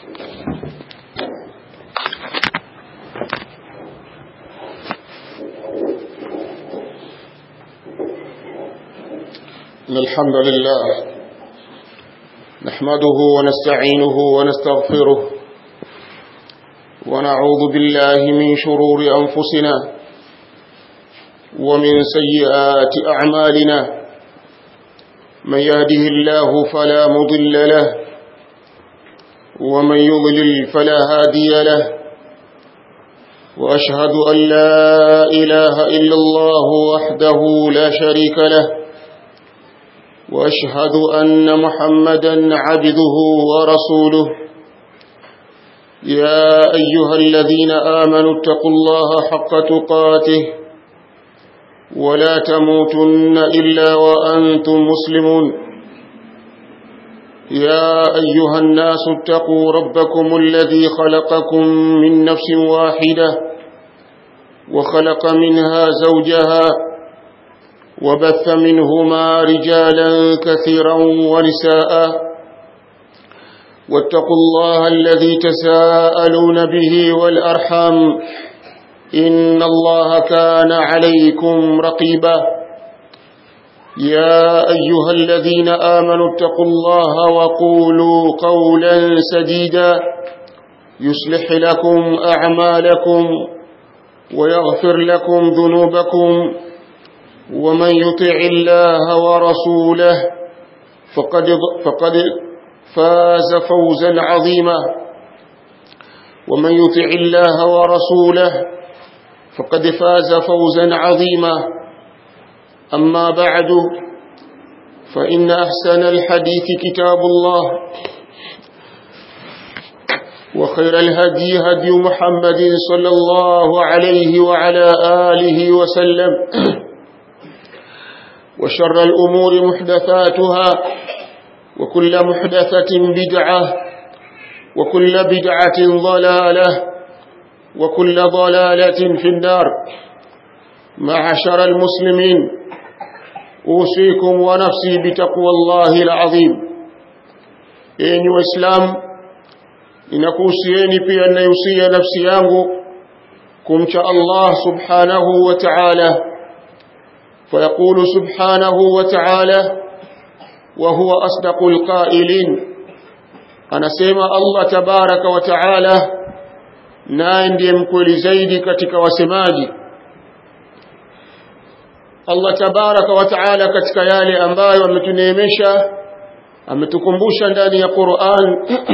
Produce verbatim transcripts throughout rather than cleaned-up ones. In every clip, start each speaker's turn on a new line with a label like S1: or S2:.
S1: الحمد لله نحمده ونستعينه ونستغفره ونعوذ بالله من شرور أنفسنا ومن سيئات أعمالنا من يهده الله فلا مضل له ومن يضلل فلا هادي له وأشهد أن لا إله إلا الله وحده لا شريك له وأشهد أن محمدا عبده ورسوله يا أيها الذين آمنوا اتقوا الله حق تقاته ولا تموتن إلا وأنتم مسلمون يا أيها الناس اتقوا ربكم الذي خلقكم من نفس واحدة وخلق منها زوجها وبث منهما رجالا كثيرا ونساء واتقوا الله الذي تساءلون به والأرحام إن الله كان عليكم رقيبا يا أيها الذين آمنوا اتقوا الله وقولوا قولا سديدا يصلح لكم أعمالكم ويغفر لكم ذنوبكم ومن يطع الله ورسوله فقد فقد فاز فوزا عظيما ومن يطع الله ورسوله فقد فاز فوزا عظيما أما بعد فإن أحسن الحديث كتاب الله وخير الهدي هدي محمد صلى الله عليه وعلى آله وسلم وشر الأمور محدثاتها وكل محدثة بدعة وكل بدعة ضلالة وكل ضلالة في النار. معشر المسلمين أوصيكم ونفسي بتقوى الله العظيم. أيها الإسلام ninakuhusieni pia ninayohusia nafsi yangu kumcha Allah subhanahu wa ta'ala. فيقول سبحانه وتعالى وهو أصدق القائلين أنا سيما الله تبارك وتعالى ناندي مكولي زيدي كتك وسماجي الله تبارك وتعالى كتك يالي أنباي ومتنيمشا أمتكمبوشا ndani ya Qur'an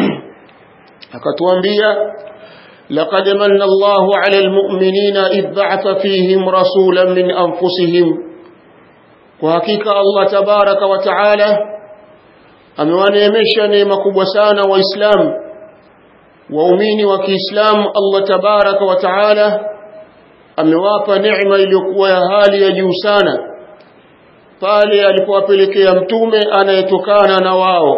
S1: akatuambia لقد من الله على المؤمنين إذ بعث فيهم رسولا من أنفسهم. Kwa hakika Allah tabaraka wa taala amewaneemesha neema kubwa sana waislamu waumini wa Kiislamu. Allah tabaraka wa taala amewapa neema iliyokuwa ya hali ya juu sana pale alipowapelekea mtume anayetokana na wao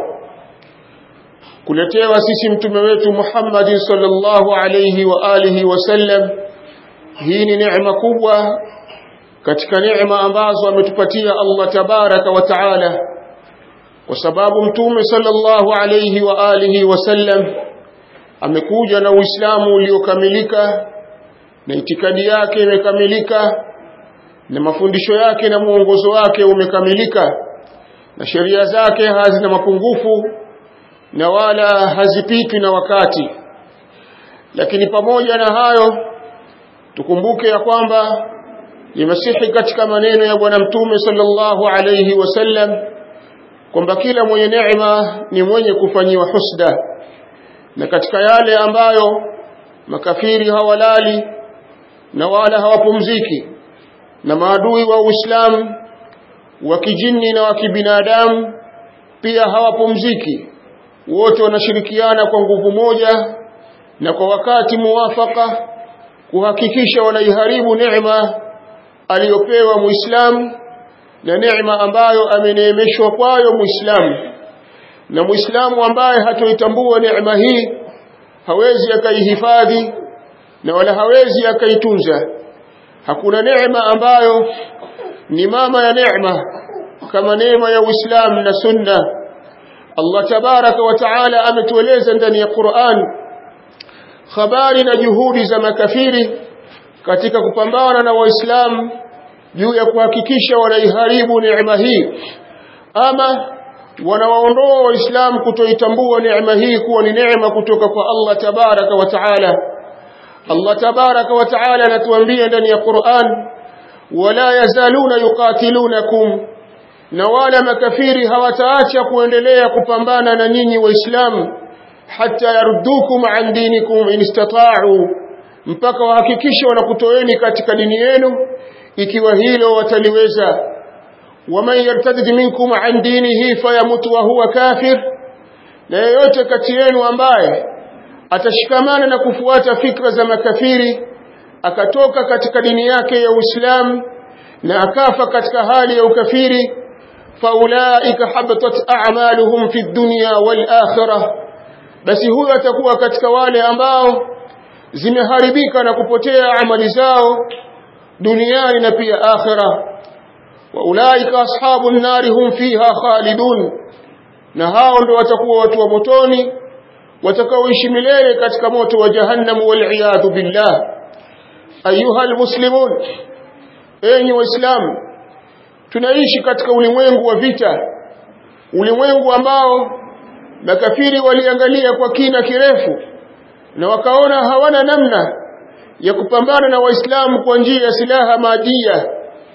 S1: kuletewa sisi mtume wetu Muhammad sallallahu alayhi wa alihi wasallam. Hii ni neema kubwa katika neema ambazo ametupatia Allah tabaraka wa taala, kwa sababu mtume sallallahu alayhi wa alihi wasallam amekuja na Uislamu uliokamilika na itikadi yake imekamilika na mafundisho yake na muongozo wake umekamilika na sheria zake hazina mapungufu na wala hazipitwi na wakati. Lakini pamoja na hayo tukumbuke ya kwamba imesihi katika maneno ya bwana mtume sallallahu alayhi wasallam kwamba kila mwenye neema ni mwenye kufanyiwa husda, na katika yale ambayo makafiri hawalali na wala hawapumziki na maadui wa Uislamu wa kijini na wa kibinadamu pia hawapumziki, wote wanashirikiana kwa nguvu moja na kwa wakati muwafaka kuhakikisha wanaiharibu neema aliyopewa Muislamu na neema ambayo ameneemeshwa kwayo Muislamu. Na Muislamu ambaye hatoitambua neema hii hawezi akaihifadhi na wala hawezi akaitunza. Hakuna neema ambayo ni mama ya neema kama neema ya Uislamu na Sunna Allah tabaraka wa taala ametueleza ndani ya Qur'an habari na juhudi za makafiri katika kupambana na waislamu juu ya kuhakikisha wanaiharibu neema hii ama wanawaondoa waislamu kutoitambua neema hii kuwa ni neema kutoka kwa Allah tabaraka wa taala. Allah tabaraka wa taala anatuambia ndani ya Qur'an wala yazaluna yuqatilunakum, na wala makafiri hawataacha kuendelea kupambana na nyinyi waislamu hatta yaruddukum an dinikum in istata'u, mpaka wahakikisha wanakutoeni katika dini yenu ikiwa hilo wataliweza. waman yartadid minkum an dinihi fayamut wa huwa kafir, na yeyote kati yenu ambaye atashikamana na kufuata fikra za makafiri akatoka katika dini yake ya Uislamu na akafa katika hali ya ukafiri, faulaika habatat a'maluhum fi dunya wal akhirah, basi huyo atakuwa katika wale ambao zimeharibika na kupotea amali zao duniani na pia akhirah. wa ulaika ashabun nari hum fiha khalidun, na hao ndio watakuwa watu wa motoni watakaoishi milele katika moto wa jahannam wal iyad billah. ayuha almuslimun, enyi waislamu, tunaishi katika ulimwengu wa vita, ulimwengu ambao makafiri waliangalia kwa kina kirefu na wakaona hawana namna ya kupambana na waislamu kwa njia ya silaha madia,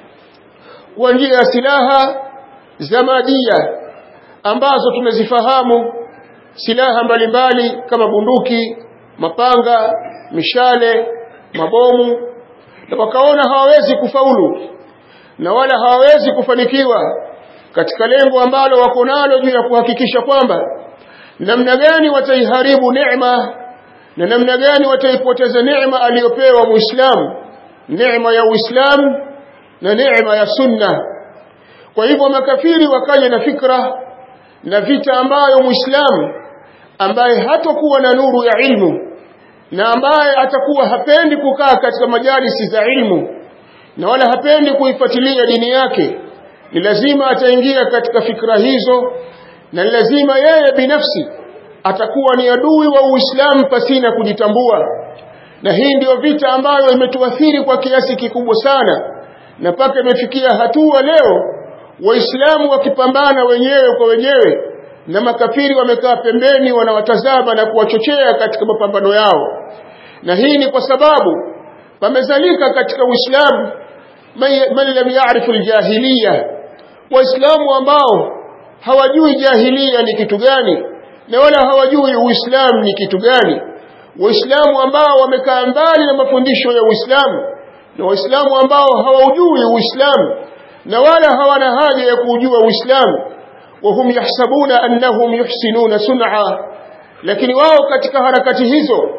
S1: kwa njia ya silaha za madia ambazo tunazifahamu, silaha mbalimbali kama bunduki, mapanga, mishale, mabomu, na wakaona hawawezi kufaulu na wala hawawezi kufanikiwa katika lengo ambalo wako nalo juu ya kuhakikisha kwamba namna gani wataiharibu neema na namna gani wataipoteza neema aliyopewa Muislamu, neema ya Uislamu na neema ya Sunna. Kwa hivyo makafiri wakaja na fikra na vita ambayo Muislamu ambaye hatakuwa na nuru ya ilmu na ambaye atakuwa hapendi kukaa katika majalisi za ilmu na wala hapendi kuifuatilia dini yake, ni lazima ataingia katika fikra hizo, na lazima yeye binafsi atakuwa ni adui wa Uislamu pasina kujitambua. Na hii ndio vita ambayo imetuathiri kwa kiasi kikubwa sana, na paka imefikia hatua leo waislamu wakipambana wenyewe kwa wenyewe na makafiri wamekaa pembeni wanawatazama na kuwachochea katika mapambano yao. Na hii ni kwa sababu pamezalika katika Uislamu man lam ya'rifu al-jahiliya, waislamu ambao hawajui jahiliya ni kitu gani na wala hawajui Uislamu ni kitu gani, waislamu ambao wamekaa mbali na mafundisho ya Uislamu, na waislamu ambao hawaujui Uislamu na wala hawana haja ya kujua Uislamu. wahum yahsabuna annahum yuhsinuna sun'a, lakini wao katika harakati hizo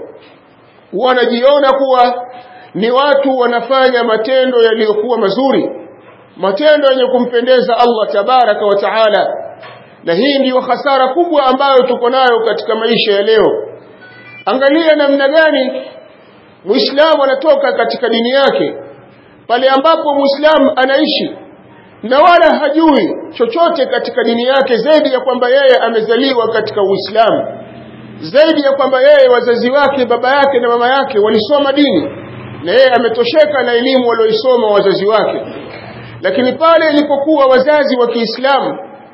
S1: wanajiona kuwa ni watu wanafanya matendo yaliyokuwa mazuri, matendo yenye kumpendeza Allah tabaraka wa taala. Na hii ndiyo hasara kubwa ambayo tuko nayo katika maisha ya leo. Angalia namna gani Muislamu anatoka katika dini yake, pale ambapo Muislamu anaishi na wala hajui chochote katika dini yake zaidi ya kwamba yeye amezaliwa katika Uislamu, zaidi ya kwamba yeye wazazi wake, baba yake na mama yake walisoma dini na yeye ametosheka na elimu walioisoma wazazi wake. Lakini pale ilipokuwa wazazi wa Kiislamu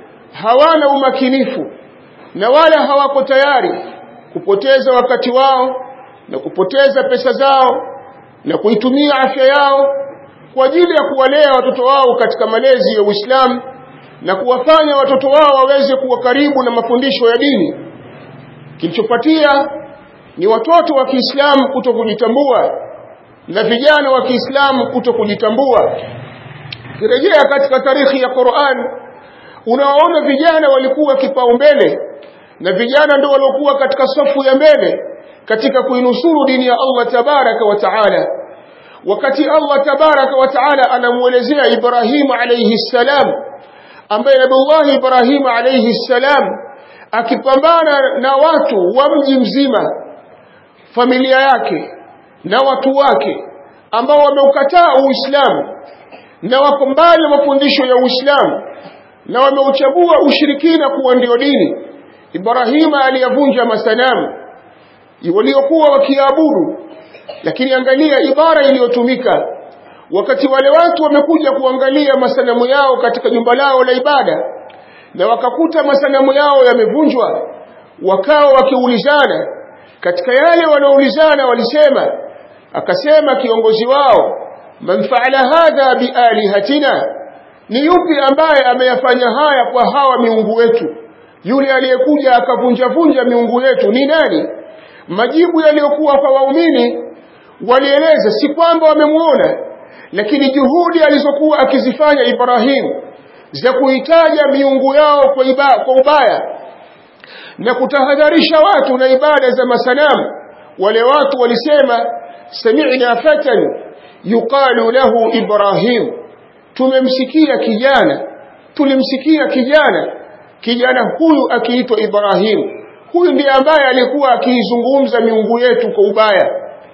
S1: hawana umakinifu na wala hawako tayari kupoteza wakati wao na kupoteza pesa zao na kuitumia afya yao kwa ajili ya kuwalea watoto wao katika malezi ya Uislamu na kuwafanya watoto wao waweze kuwa karibu na mafundisho ya dini, kilichopatia ni watoto wa Kiislamu kutokujitambua na vijana wa Kiislamu kutokujitambua. Kirejea katika tarikhi ya Qur'an, unaona vijana walikuwa kipaumbele na vijana ndio waliokuwa katika safu ya mbele katika kuinusuru dini ya Allah tabaraka wa taala. Wakati Allah tabaraka wa taala anamuelezea Ibrahim alayhi salam, ambaye Nabii Ibrahim alayhi salam akipambana na watu wa mji mzima, familia yake na watu wake ambao wameukataa Uislamu na wako mbali na mafundisho ya Uislamu na wameuchagua ushirikina kuwa ndio dini, Ibrahima aliyavunja masanamu waliokuwa wakiabudu. Lakini angalia ibara iliyotumika wakati wale watu wamekuja kuangalia masanamu yao katika jumba lao la ibada na wakakuta masanamu yao yamevunjwa, wakawa wakiulizana. Katika yale wanaulizana walisema, akasema kiongozi wao, man fa'ala hadha bialihatina, ni yupi ambaye ameyafanya haya kwa hawa miungu wetu? Yule aliyekuja akavunja vunja miungu yetu ni nani? Majibu yaliyokuwa kwa waumini walieleza si kwamba wamemuona, lakini juhudi alizokuwa akizifanya Ibrahim za kuitaja miungu yao kwa ibada, kwa ubaya na kutahadharisha watu na ibada za masanamu. Wale watu walisema, sami'na fatan yuqalu lahu Ibrahim, tumemsikia kijana, tulimsikia kijana, kijana huyu akiitwa Ibrahim. Huyu ndiye ambaye alikuwa akiizungumza miungu yetu kwa ubaya.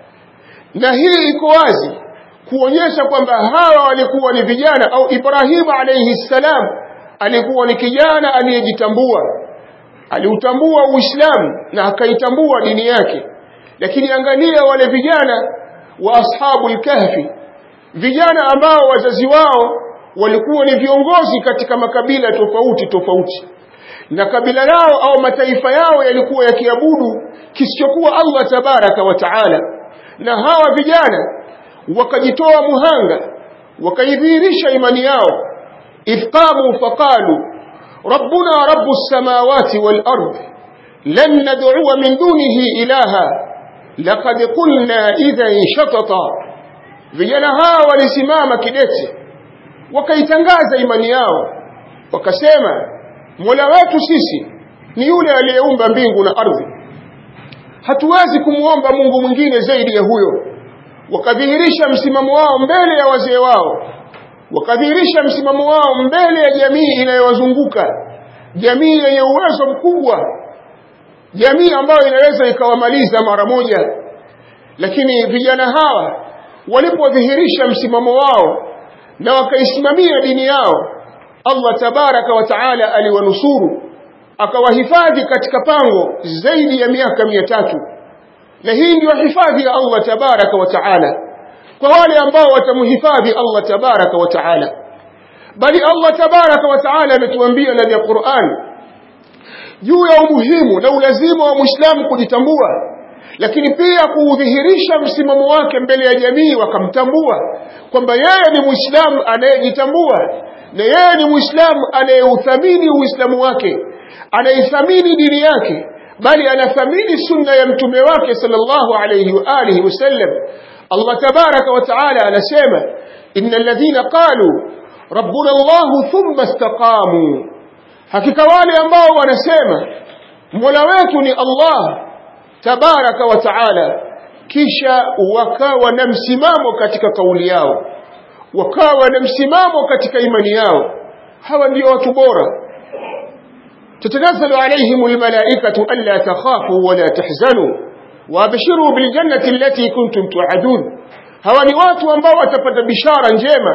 S1: Na hii iko wazi kuonyesha kwamba hawa walikuwa ni vijana, au Ibrahim alayhi salam alikuwa ni kijana aliyejitambua, aliutambua Uislamu na akaitambua dini yake. Lakini angalia wale vijana wa ashabul kahfi, vijana ambao wazazi wao walikuwa ni viongozi katika makabila tofauti tofauti, na kabila lao au mataifa yao yalikuwa yakiabudu kisichokuwa Allah tabaraka wa taala. Na hawa vijana wakajitoa muhanga, wakaidhihirisha imani yao. ifqamu faqalu rabbuna rabbus samawati wal ard lan nad'u min dunihi ilaha laqad qulna idhan shatata. Vijana hawa walisimama kidete, wakaitangaza imani yao, wakasema Mola wetu sisi ni yule aliyeumba mbingu na ardhi, hatuwezi kumuomba Mungu mwingine zaidi ya huyo. Wakadhihirisha msimamo wao mbele ya wazee wao, wakadhihirisha msimamo wao mbele ya jamii inayowazunguka, jamii yenye uwezo mkubwa, jamii ambayo inaweza ikawamaliza mara moja. Lakini vijana hawa walipodhihirisha msimamo wao na wakaisimamia dini yao, Allah tabaraka wa taala aliwanusuru, akawahifadhi katika pango zaidi ya miaka mia tatu. Na hii ndio hifadhi ya Allah tabaraka wa taala kwa wale ambao watamhifadhi Allah tabaraka wa taala. Bali Allah tabaraka wa taala ametuambia ndani ya Qur'an juu ya umuhimu na ulazima wa Muislamu kujitambua, lakini pia kuudhihirisha msimamo wake mbele ya jamii, wakamtambua kwamba yeye ni Muislamu anayejitambua, na yeye ni Muislamu anayeuthamini Uislamu wake, anaithamini dini yake, bali anathamini sunna ya mtume wake sallallahu alayhi wa alihi wasallam. Allah tabaraka wa taala anasema, innal ladhina qalu rabbuna Allah thumma istaqamu, hakika wale ambao wanasema Mola wetu ni Allah tabaraka wa taala, kisha wakawa na msimamo katika kauli yao, wakawa na msimamo katika imani yao, hawa ndio watu bora. تتنزل عليهم الملائكة ألا تخافوا ولا تحزنوا وابشروا بالجنة التي كنتم توعدون. hawa ni watu ambao watapata bishara njema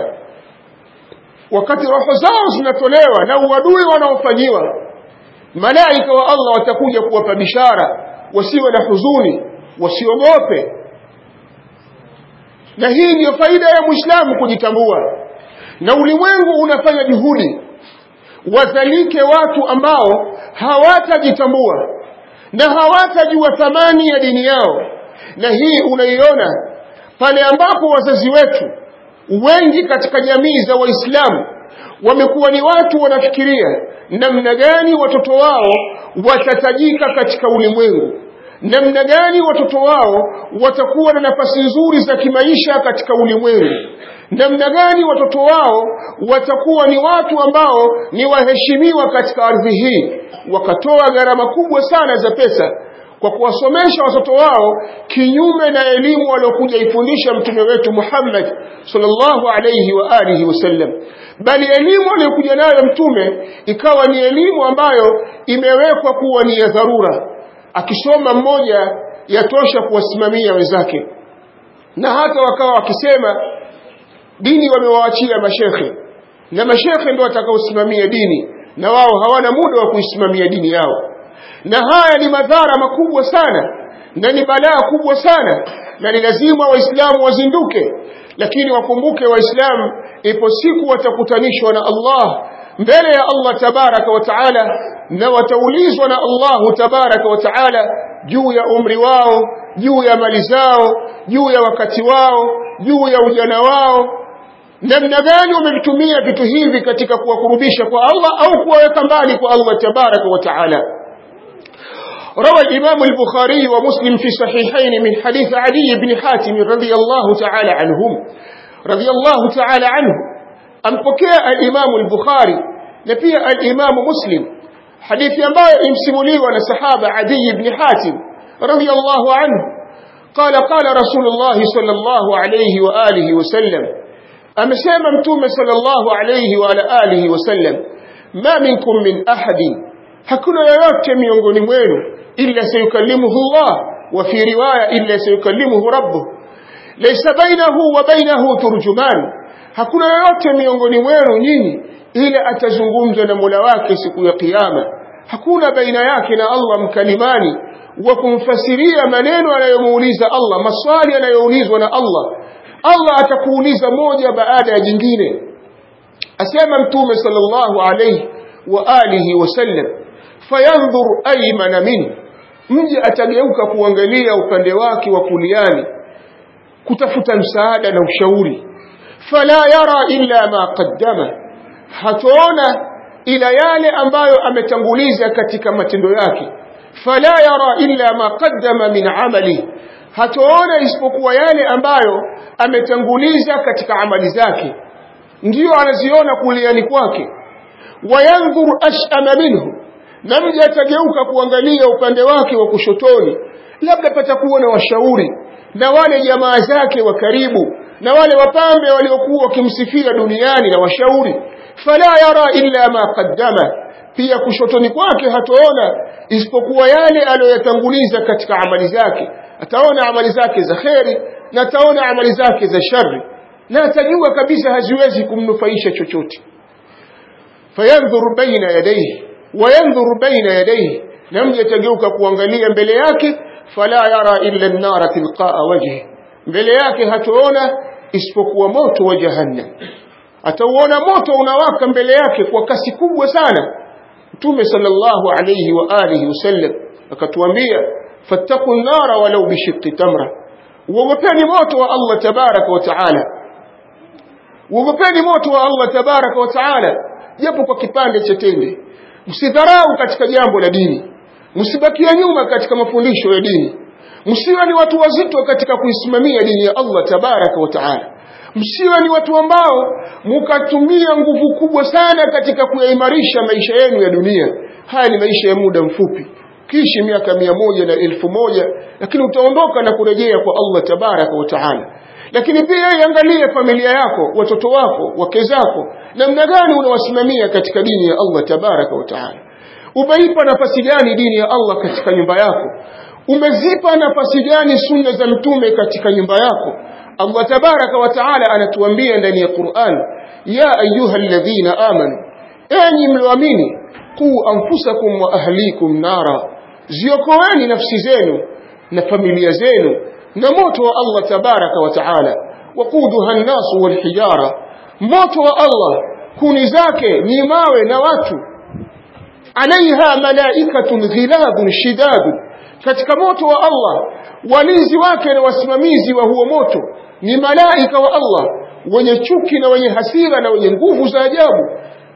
S1: wakati roho zao zinatolewa na uadui wanaofanyiwa. Malaika wa Allah watakuja kuwapa bishara, wasiwe na huzuni, wasiogope. Na hii ndio faida ya Muislamu kujitambua. Na ulimwengu unafanya juhudi wazalike watu ambao hawatajitambua na hawatajua thamani ya dini yao. Na hii unaiona pale ambapo wazazi wetu wengi katika jamii za Waislamu wamekuwa ni watu wanafikiria namna gani watoto wao watatajika katika ulimwengu, namna gani watoto wao watakuwa na nafasi nzuri za kimaisha katika ulimwengu, namna gani watoto wao watakuwa ni watu ambao ni waheshimiwa katika ardhi hii. Wakatoa gharama kubwa sana za pesa kwa kuwasomesha watoto wao kinyume na elimu aliyokuja ifundisha mtume wetu Muhammad sallallahu alayhi wa alihi wasallam. Bali elimu aliyokuja nayo mtume ikawa ni elimu ambayo imewekwa kuwa ni ya dharura, akisoma mmoja yatosha kuwasimamia wenzake. Na hata wakawa wakisema dini wamewaachia mashekhe, na mashekhe ndio watakaosimamia dini, na wao hawana muda wa kuisimamia dini yao. na haya ni madhara makubwa sana na ni balaa kubwa sana, na ni lazima waislamu wazinduke. Lakini wakumbuke waislamu, ipo siku watakutanishwa na Allah mbele ya Allah tabaraka wa taala, na wataulizwa na Allah tabaraka wa taala juu ya umri wao, juu ya mali zao, juu ya wakati wao, juu ya ujana wao, namna gani wamevitumia vitu hivi katika kuwakurubisha kwa Allah au kuwaweka mbali kwa Allah tabaraka wa taala. روى الإمام البخاري ومسلم في صحيحين من حديث علي بن حاتم رضي الله تعالى عنهم رضي الله تعالى عنه أنبكى الإمام البخاري نبي الإمام مسلم حديث ينبغي يمسمولي ونسحابة عدي بن حاتم رضي الله عنه قال قال رسول الله صلى الله عليه وآله وسلم أمسام متوم صلى الله عليه وآله وسلم ما منكم من أحد hakuna yoyote miongoni mwenu illa sayukallimuhu Allah, wa fi riwaya illa sayukallimuhu rabbuh, laysa bainahu wa bainahu turjuman, hakuna yoyote miongoni mwenu nyinyi ila atazungumza na Mola wake siku ya kiyama, hakuna baina yake na Allah mkalimani wa kumfasiria maneno anayomuuliza Allah, maswali anayoulizwa na Allah. Allah atakuuliza moja baada ya jingine. Asema Mtume sallallahu alayhi wa alihi wasallam, fayanzur aymana min, mje atageuka kuangalia upande wake wa kuliani kutafuta msaada na ushauri, fala yara illa ma qaddama, hataona ila yale ambayo ametanguliza katika matendo yake, fala yara illa ma qaddama min amali, hataona isipokuwa yale ambayo ametanguliza katika amali zake, ndio anaziona kuliani kwake. Wayanzur ash'ama minhu, na mje atageuka kuangalia upande wake wa kushotoni, labda patakuwa na washauri na wale jamaa zake wa karibu na wale wapambe waliokuwa wakimsifia duniani na washauri, fala yara illa ma qaddama, pia kushotoni kwake hataona isipokuwa yale aliyoyatanguliza katika amali zake. Ataona amali zake za kheri na ataona amali zake za shari, na atajua kabisa haziwezi kumnufaisha chochote. fayanzur baina yadayhi wayanzur baina yadayhi, na mje atageuka kuangalia mbele yake, fala yara illa an-nara tilqaa wajhi, mbele yake hataona isipokuwa moto wa jahannam. Atauona moto unawaka mbele yake kwa kasi kubwa sana. Mtume sallallahu alayhi wa alihi wasallam akatuambia, fattaqun nara walau bishiqqi tamra, uogopeni moto wa Allah tabaraka wa taala, uogopeni moto wa Allah tabaraka wa taala japo kwa kipande cha tende. Msidharau katika jambo la dini, msibakia nyuma katika mafundisho ya dini, msiwe ni watu wazito katika kuisimamia dini ya Allah tabaraka wa taala, msiwe ni watu ambao mkatumia nguvu kubwa sana katika kuyaimarisha maisha yenu ya dunia. Haya ni maisha ya muda mfupi, kishi miaka mia moja na elfu moja, lakini utaondoka na kurejea kwa Allah tabaraka wa taala. Lakini pia iangalie familia yako, watoto wako, wake zako, namna gani unawasimamia katika dini ya Allah tabaraka wa taala. Umeipa nafasi gani dini ya Allah katika nyumba yako? Umezipa nafasi gani sunna za mtume katika nyumba yako? Allah tabaraka wa taala anatuambia ndani ya Qur'an, ya ayyuhalladhina amanu, enyi mlioamini, qu anfusakum wa ahlikum nara, ziokoeni nafsi zenu na familia zenu na moto wa Allah tabaraka wa taala. Waquduha an-nasu wal hijara, moto wa Allah kuni zake ni mawe na watu. Alaiha malaikatun ghilabun shidadun, katika moto wa Allah walinzi wake na wasimamizi wa huo moto ni malaika wa Allah wenye chuki na wenye hasira na wenye nguvu za ajabu.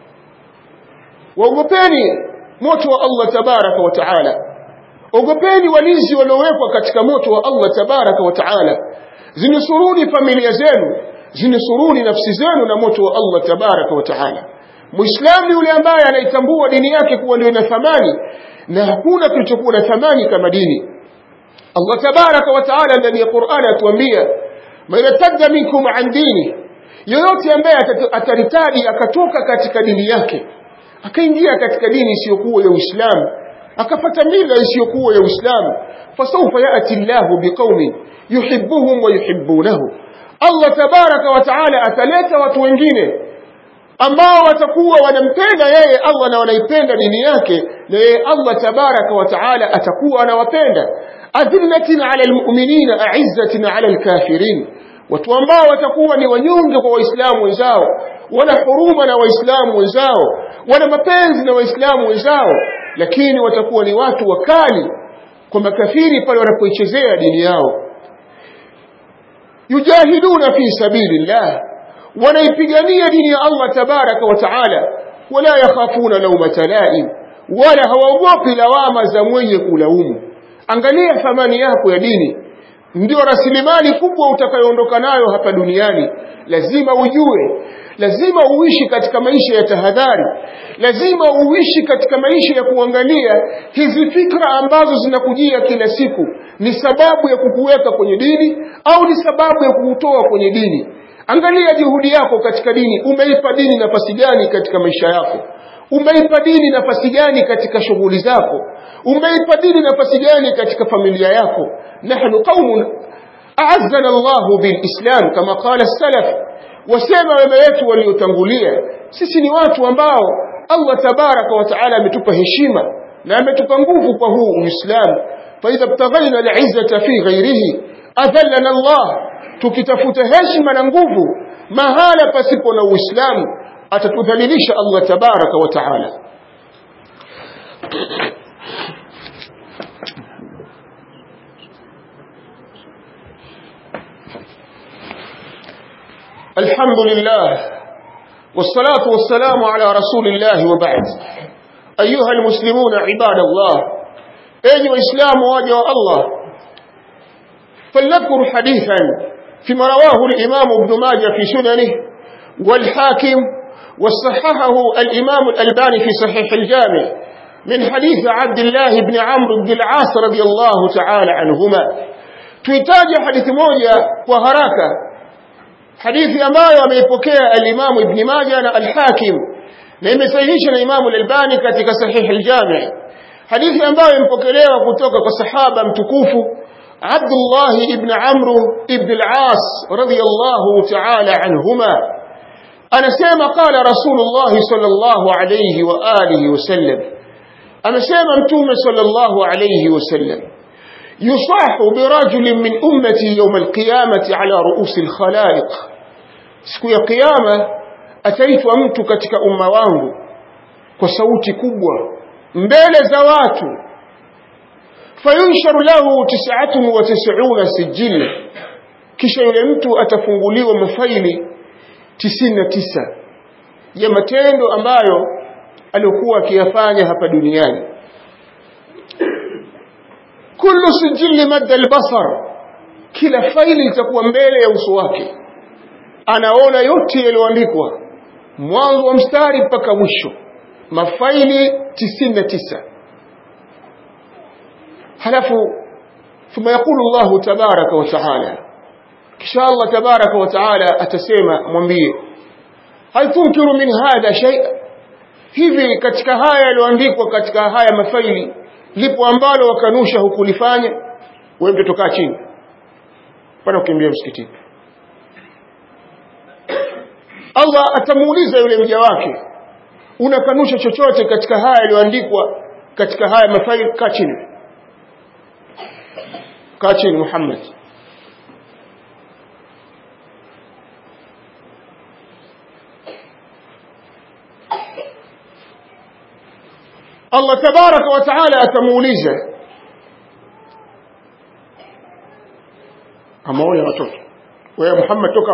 S1: Waogopeni moto wa Allah tabaraka wa taala, ogopeni walinzi waliowekwa katika moto wa Allah tabaraka wa taala. Zinusuruni familia zenu, zinusuruni nafsi zenu na moto wa Allah tabaraka wa taala. Muislamu yule ambaye anaitambua dini yake kuwa ndio ina thamani, na hakuna kilichokuwa na thamani kama dini. Allah tabaraka wa taala ndani ya Qur'an atuambia, man yartadda minkum an dini, yoyote ambaye ataritadi akatoka katika dini yake akaingia katika dini isiyokuwa ya Uislamu, akapata mila isiyokuwa ya Uislamu, fasawfa ya'ti Allahu biqaumin yuhibbuhum wa yuhibbunahu, Allah tabaraka wa taala ataleta watu wengine ambao watakuwa wanampenda yeye Allah na wanaipenda dini yake, na yeye Allah tabaraka wa taala atakuwa anawapenda. Adhillatin ala almu'minina a'izzatin ala alkafirin, watu ambao watakuwa ni wanyonge kwa waislamu wenzao, wana huruma na waislamu wenzao, wana mapenzi na waislamu wenzao, lakini watakuwa ni watu wakali kwa makafiri pale wanapoichezea dini yao. Yujahiduna fi sabilillah, wanaipigania dini ya Allah tabaraka wa taala, wala yakhafuna lawmata laim, wala hawaogopi lawama za mwenye kulaumu. Angalia thamani yako ya dini, ndio rasilimali kubwa utakayoondoka nayo hapa duniani. Lazima ujue, lazima uishi katika maisha ya tahadhari, lazima uishi katika maisha ya kuangalia hizi fikra ambazo zinakujia kila siku ni sababu ya kukuweka kwenye dini au ni sababu ya kukutoa kwenye dini. Angalia juhudi yako katika dini, umeipa dini nafasi gani katika maisha yako? Umeipa dini nafasi gani katika shughuli zako? Umeipa dini nafasi gani katika familia yako? Nahnu qaumun a'azzana Allahu bil Islam kama qala salaf, wasema wema wetu waliotangulia, sisi ni watu ambao Allah tabaraka wa taala ametupa heshima na ametupa nguvu kwa huu Uislamu. Fa idha btaghayna al-izzata fi ghayrihi adhallana Allah, tukitafuta heshima na nguvu mahala pasipo na Uislamu atatudhalilisha Allah tabaraka wa taala. الحمد لله والصلاة والسلام على رسول الله وبعد. أيها المسلمون عباد الله، أيها الإسلام واجه الله، فلنذكر حديثا فيما رواه الإمام ابن ماجه في سننه والحاكم وصححه الإمام الألباني في صحيح الجامع من حديث عبد الله بن عمرو بن العاص رضي الله تعالى عنهما. تحتاج حديث موجة وهراكة، hadithi ambayo ameipokea al-Imam Ibn Majah na al-Hakim na imesahihisha na Imam al-Albani katika Sahih al-Jami', hadithi ambayo imepokelewa kutoka kwa sahaba mtukufu Abdullah ibn Amr ibn al-As radiyallahu ta'ala anhuma. Anasema qala Rasulullah sallallahu alayhi wa alihi wasallam, anasema mtume sallallahu alayhi wasallam, yusahu birajulin min ummati yawm al-qiyamati ala ru'us al-khalaiq, siku ya kiyama ataitwa mtu katika umma wangu kwa sauti kubwa mbele za watu, fayunsharu lahu tis'atun wa tis'una sijil, kisha yule mtu atafunguliwa mafaili tisini na tisa ya matendo ambayo alikuwa akiyafanya hapa duniani. Kullu sijil madda al-basar, kila faili itakuwa mbele ya uso wake, anaona yote yaliyoandikwa mwanzo wa mstari mpaka mwisho, mafaili tisini na tisa. halafu thumma yaqulu Allah tabaraka wa taala, kisha Allah tabaraka wa taala atasema mwambie, hal tunkiru min hadha shay, hivi katika haya yaliyoandikwa katika haya mafaili lipo ambalo wakanusha hukulifanya? Wewe mtoto kaa chini, pana ukimbia msikitini. Allah atamuuliza yule mja wake, unakanusha chochote katika haya yaliyoandikwa katika haya mafaili? Kaa chini, kaa chini Muhammad. Allah tabaraka wa taala atamuuliza, amaona watoto, wewe Muhammad toka.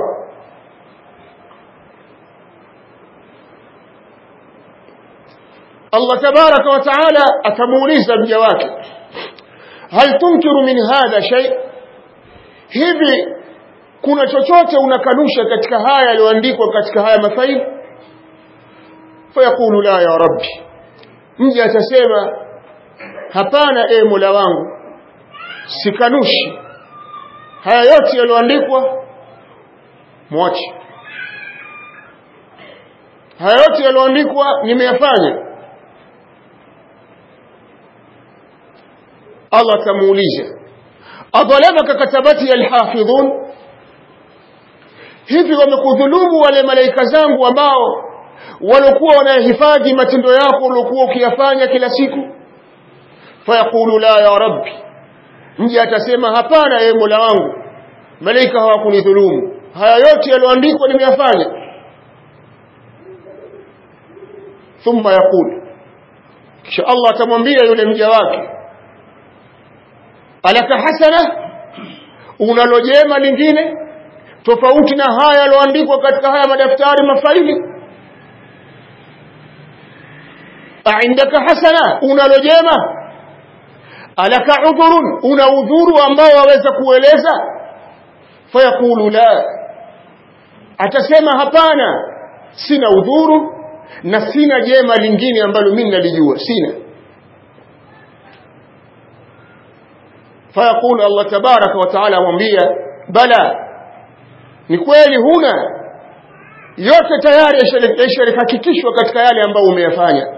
S1: Allah tabaraka wa taala atamuuliza mja wake, hal tunkiru min hadha shay, hivi kuna chochote unakanusha katika haya yaliyoandikwa katika haya mafaili? Fayaqulu la ya rabbi, mja atasema hapana e Mola wangu, sikanushi haya yote yaliyoandikwa, mwache haya yote yaliyoandikwa nimeyafanya. Allah tamuuliza, adhalamaka katabati alhafidhun, hivi wamekudhulumu wale malaika zangu ambao waliokuwa wanahifadhi matendo yako uliokuwa ukiyafanya kila siku? Fayaqulu la ya rabbi, mja atasema hapana ee Mola wangu, malaika hawakunidhulumu, haya yote yaliyoandikwa nimeyafanya. Thumma yaqulu, kisha Allah atamwambia yule mja wake, alaka hasana, unalo jema lingine tofauti na haya yaliyoandikwa katika haya madaftari mafaili? Aindaka hasana, unalo jema? Alaka udhurun, una udhuru ambao waweza kueleza? Fayaqulu la, atasema hapana, sina udhuru na sina jema lingine ambalo mimi nalijua, sina. Fayaqulu Allah tabaraka wa taala amwambia, bala, ni kweli huna, yote tayari yashahakikishwa katika yale ambayo umeyafanya.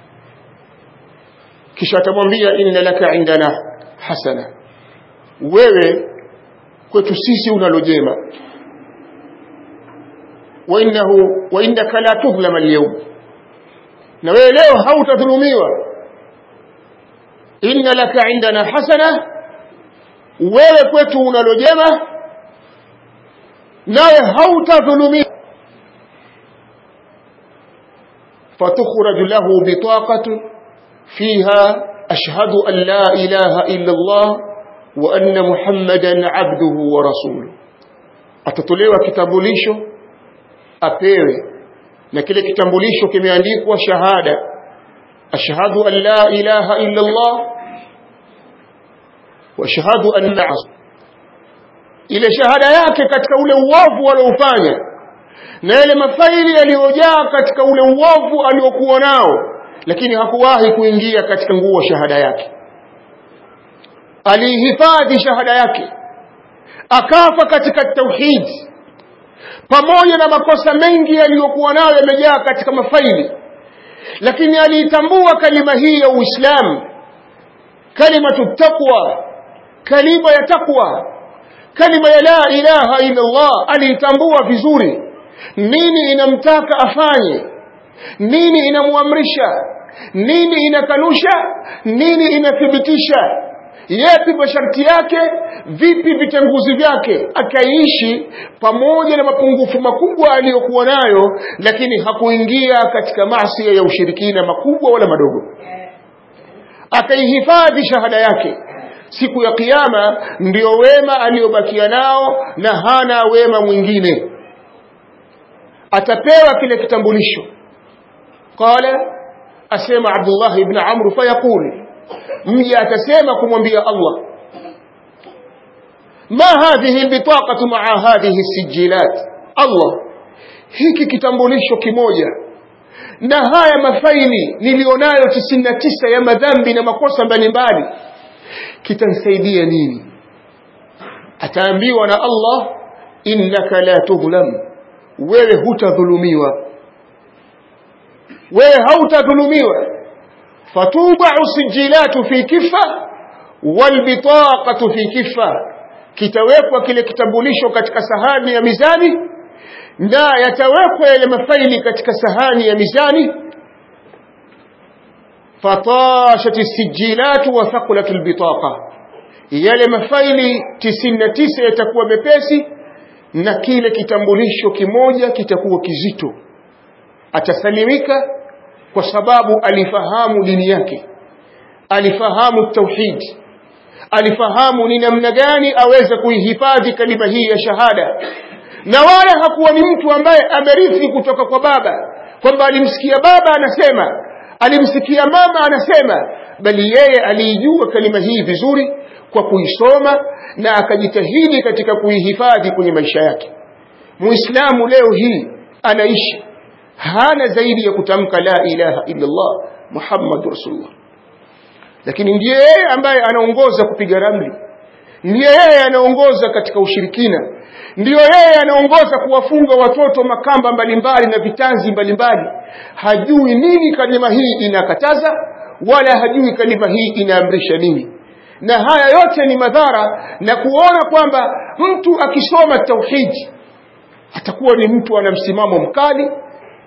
S1: Kisha atamwambia, inna laka indana hasana, wewe kwetu sisi unalo jema. Wa innahu wa innaka la tudhlama al-yawm, na wewe leo hautadhulumiwa. Inna laka indana hasana, wewe kwetu unalo jema, nawe hautadhulumiwa. Fatukhraju lahu bitaqatun fiha ashhadu an la ilaha illa Allah wa anna Muhammadan abduhu wa rasuluhu. Atatolewa kitambulisho apewe, na kile kitambulisho kimeandikwa shahada, ashhadu an la ilaha illa Allah wa ashhadu anna, ile shahada yake katika ule uovu aliofanya na ile mafaili yaliyojaa katika ule uovu aliokuwa nao, lakini hakuwahi kuingia katika nguo shahada yake. Alihifadhi shahada yake, akafa katika tauhid, pamoja na makosa mengi yaliyokuwa nayo yamejaa katika mafaili, lakini aliitambua kalima hii ya Uislamu, kalimatu taqwa, kalima ya taqwa, kalima ya la ilaha illa Allah. Aliitambua vizuri nini inamtaka afanye, nini inamuamrisha, nini inakanusha, nini inathibitisha, yapi masharti yake, vipi vitenguzi vyake. Akaishi pamoja na mapungufu makubwa aliyokuwa nayo, lakini hakuingia katika maasi ya ushirikina makubwa wala madogo. Akaihifadhi shahada yake. Siku ya kiyama ndio wema aliyobakia nao na hana wema mwingine. Atapewa kile kitambulisho. Qala, asema Abdullah ibn Amr, fayaqul, mja atasema kumwambia Allah, ma hadhihi albitaqatu ma'a hadhihi sijilat, Allah, hiki kitambulisho kimoja na haya mafaili nilionayo tisini na tisa ya madhambi na makosa mbalimbali kitanisaidia nini? Ataambiwa na Allah, innaka la tudhlam, wewe hutadhulumiwa, wewe hautadhulumiwa. Fatuba'u sijilatu fi kifa wal bitaqatu fi kifa, kitawekwa kile kitambulisho katika sahani ya mizani na yatawekwa yale mafaili katika sahani ya mizani. Fatashati sijilatu wa thaqulatul bitaqa, yale mafaili tisini na tisa yatakuwa mepesi na kile kitambulisho kimoja kitakuwa kizito. Atasalimika kwa sababu alifahamu dini yake, alifahamu tauhid, alifahamu ni namna gani aweza kuihifadhi kalima hii ya shahada. Na wala hakuwa ni mtu ambaye amerithi kutoka kwa baba, kwamba alimsikia baba anasema, alimsikia mama anasema, bali yeye aliijua kalima hii vizuri kwa kuisoma na akajitahidi katika kuihifadhi kwenye maisha yake. Muislamu leo hii anaishi hana zaidi ya kutamka la ilaha illa Allah Muhammad Rasulullah, lakini ndiye yeye ambaye anaongoza kupiga ramli, ndiye yeye anaongoza katika ushirikina, ndiyo yeye anaongoza kuwafunga watoto makamba mbalimbali na vitanzi mbalimbali. Hajui nini kalima hii inakataza, wala hajui kalima hii inaamrisha nini. Na haya yote ni madhara, na kuona kwamba mtu akisoma tauhid atakuwa ni mtu ana msimamo mkali,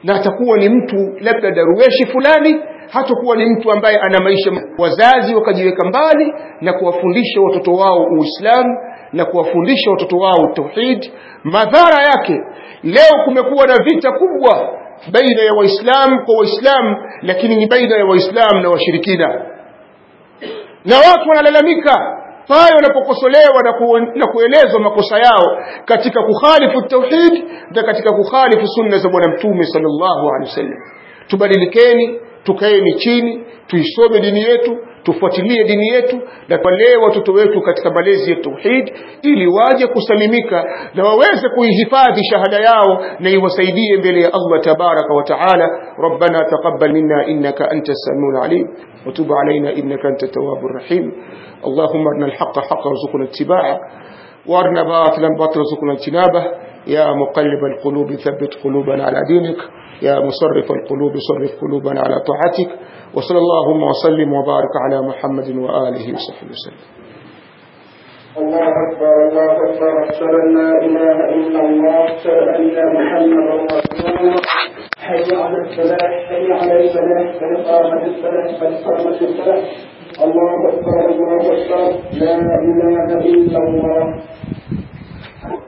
S1: na atakuwa ni mtu labda darueshi fulani, hatakuwa ni mtu ambaye ana maisha. Wazazi wakajiweka mbali na kuwafundisha watoto wao Uislamu na kuwafundisha watoto wao tauhid. Madhara yake leo kumekuwa na vita kubwa baina ya Waislamu kwa Waislamu, lakini ni baina ya Waislamu na washirikina, na watu wanalalamika pale wanapokosolewa na, ku, na kuelezwa makosa yao katika kukhalifu tauhid na katika kukhalifu sunna za Bwana Mtume sallallahu alaihi wasallam. Tubadilikeni, tukaeni chini, tuisome dini yetu, tufuatilie dini yetu na tulee watoto wetu katika malezi ya tauhid ili waje kusalimika na waweze kuihifadhi shahada yao na iwasaidie mbele ya Allah tabaraka wa taala. Rabbana taqabbal minna innaka antas samiul alim wa tub alaina innaka antat tawwabur rahim. Allahumma arina al-haqqa haqqan warzuqna ittiba'ah wa arina batilan batilan warzuqna ijtinabah. يا مقلب القلوب ثبت قلوبنا على دينك، يا مصرف القلوب صرف قلوبنا على طاعتك. وصلى اللهم وسلم وبارك على محمد وآله وصحبه وسلم.
S2: الله أكبر الله أكبر، أشهد أن لا إله إلا الله، أشهد أن محمدا رسول الله. حي على الفلاح حي على الفلاح، قد قامت الصلاة قد قامت الصلاة. الله أكبر الله أكبر، لا إله إلا الله.